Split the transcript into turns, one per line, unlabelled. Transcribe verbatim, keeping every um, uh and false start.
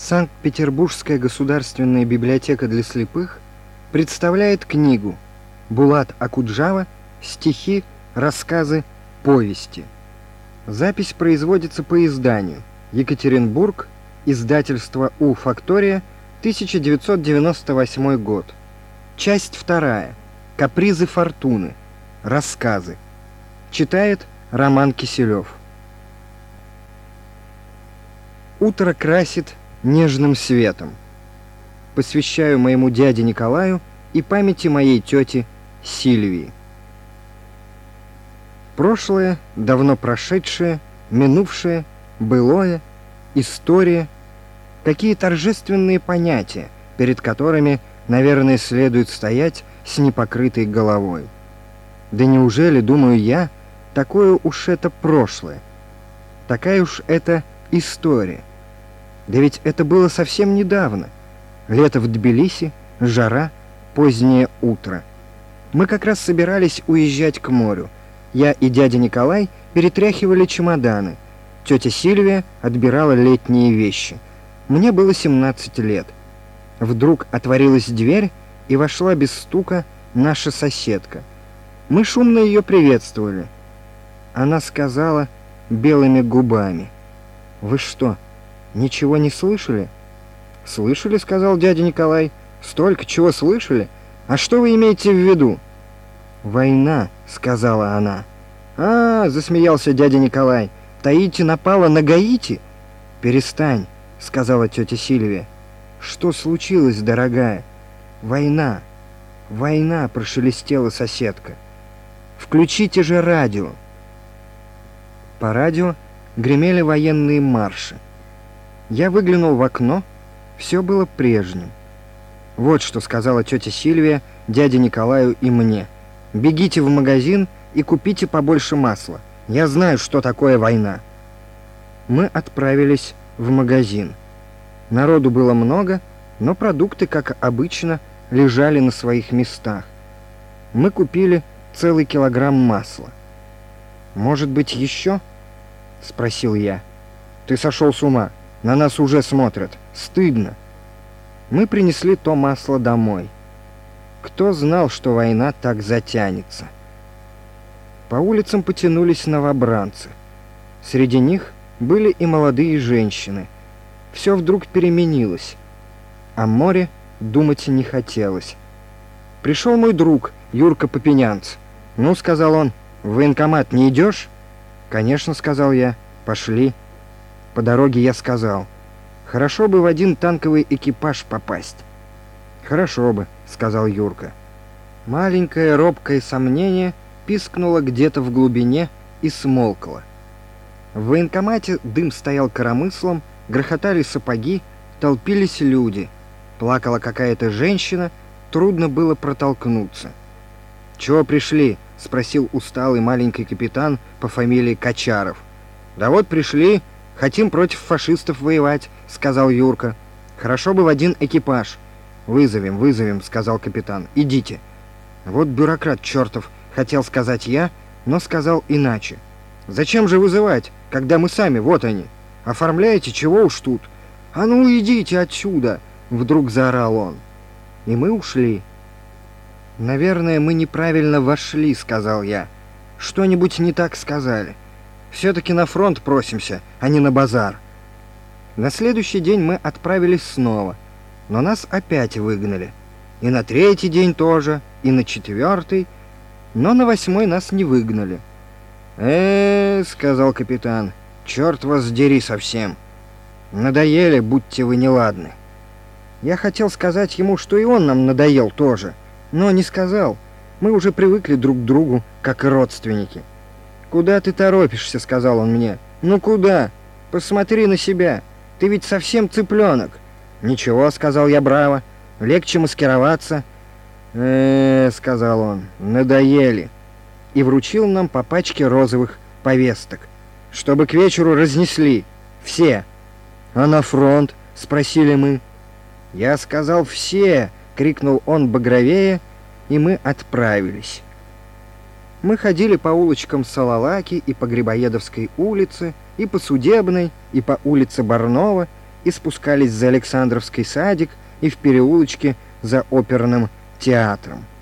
Санкт-Петербургская государственная библиотека для слепых представляет книгу Булат Акуджава «Стихи, рассказы, повести». Запись производится по изданию Екатеринбург, издательство У. Фактория, тысяча девятьсот девяносто восьмой год. Часть вторая. Капризы фортуны. Рассказы. Читает Роман Киселев. Утро красит нежным светом. Посвящаю моему дяде Николаю и памяти моей тети Сильвии. Прошлое, давно прошедшее, минувшее, былое, история. Какие торжественные понятия, перед которыми, наверное, следует стоять с непокрытой головой. Да неужели, думаю я, такое уж это прошлое? Такая уж это история. Да ведь это было совсем недавно. Лето в Тбилиси, жара, позднее утро. Мы как раз собирались уезжать к морю. Я и дядя Николай перетряхивали чемоданы. Тетя Сильвия отбирала летние вещи. Мне было семнадцать лет. Вдруг отворилась дверь, и вошла без стука наша соседка. Мы шумно ее приветствовали. Она сказала белыми губами: «Вы что, ничего не слышали?» «Слышали», — сказал дядя Николай. «Столько чего слышали? А что вы имеете в виду?» «Война», — сказала она. «А, — засмеялся дядя Николай, — Таити напала на Гаити?» «Перестань», — сказала тетя Сильвия. «Что случилось, дорогая?» «Война, война», — прошелестела соседка. «Включите же радио». По радио гремели военные марши. Я выглянул в окно, все было прежним. «Вот что», — сказала тетя Сильвия дяде Николаю и мне: «бегите в магазин и купите побольше масла. Я знаю, что такое война». Мы отправились в магазин. Народу было много, но продукты, как обычно, лежали на своих местах. Мы купили целый килограмм масла. «Может быть, еще?» — спросил я. «Ты сошел с ума. На нас уже смотрят. Стыдно». Мы принесли то масло домой. Кто знал, что война так затянется? По улицам потянулись новобранцы. Среди них были и молодые женщины. Все вдруг переменилось. О море думать не хотелось. Пришел мой друг, Юрка Попенянц. «Ну, — сказал он, — в военкомат не идешь?» «Конечно, — сказал я, — пошли». По дороге я сказал: «Хорошо бы в один танковый экипаж попасть». «Хорошо бы, — сказал Юрка». Маленькое робкое сомнение пискнуло где-то в глубине и смолкло. В военкомате дым стоял коромыслом, грохотали сапоги, толпились люди. Плакала какая-то женщина, трудно было протолкнуться. «Чего пришли?» — спросил усталый маленький капитан по фамилии Качаров. «Да вот пришли, хотим против фашистов воевать», — сказал Юрка. «Хорошо бы в один экипаж». «Вызовем, вызовем», — сказал капитан. «Идите». «Вот бюрократ чертов», — хотел сказать я, но сказал иначе. «Зачем же вызывать, когда мы сами, вот они? Оформляете, чего уж тут?» «А ну идите отсюда!» — вдруг заорал он. И мы ушли. «Наверное, мы неправильно вошли», — сказал я. «Что-нибудь не так сказали. Все-таки на фронт просимся, а не на базар». На следующий день мы отправились снова, но нас опять выгнали. И на третий день тоже, и на четвертый, но на восьмой нас не выгнали. «Э-э-э», — сказал капитан, — «черт вас дери совсем. Надоели, будьте вы неладны». Я хотел сказать ему, что и он нам надоел тоже, но не сказал. Мы уже привыкли друг к другу, как и родственники. «Куда ты торопишься?» — сказал он мне. «Ну куда? Посмотри на себя. Ты ведь совсем цыпленок». «Ничего», — сказал я браво, — «легче маскироваться». «Э-э-э», — сказал он, — «надоели». И вручил нам по пачке розовых повесток, чтобы к вечеру разнесли. Все. «А на фронт?» — спросили мы. «Я сказал, все!» — крикнул он багровее, и мы отправились. Мы ходили по улочкам Салалаки и по Грибоедовской улице, и по Судебной, и по улице Барнова, и спускались за Александровский садик и в переулочке за оперным театром.